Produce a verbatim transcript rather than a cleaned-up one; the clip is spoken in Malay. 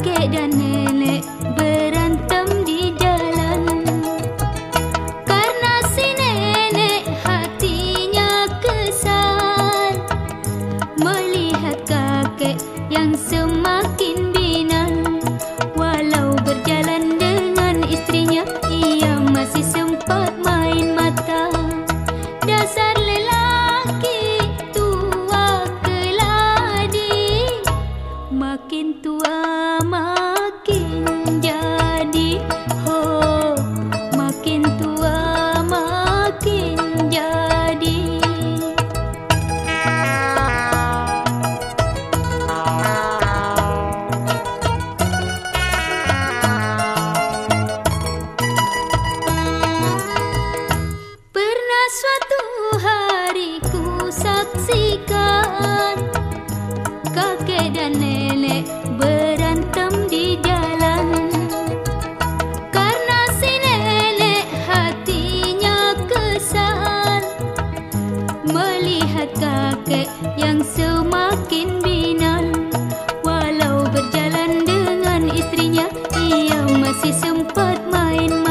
kakek dan nenek berantem di jalan. Karena si nenek hatinya kesal melihat kakek yang semakin binal. Walau berjalan dengan istrinya, ia masih sempat main mata. Dasar lelaki tua keladi, makin tua makin jadi. Oh, makin tua makin jadi. Pernah suatu hari ku saksikan kakek dan nenek berantem di jalan. Karena si nenek hatinya kesal melihat kakek yang semakin binal. Walau berjalan dengan istrinya, ia masih sempat main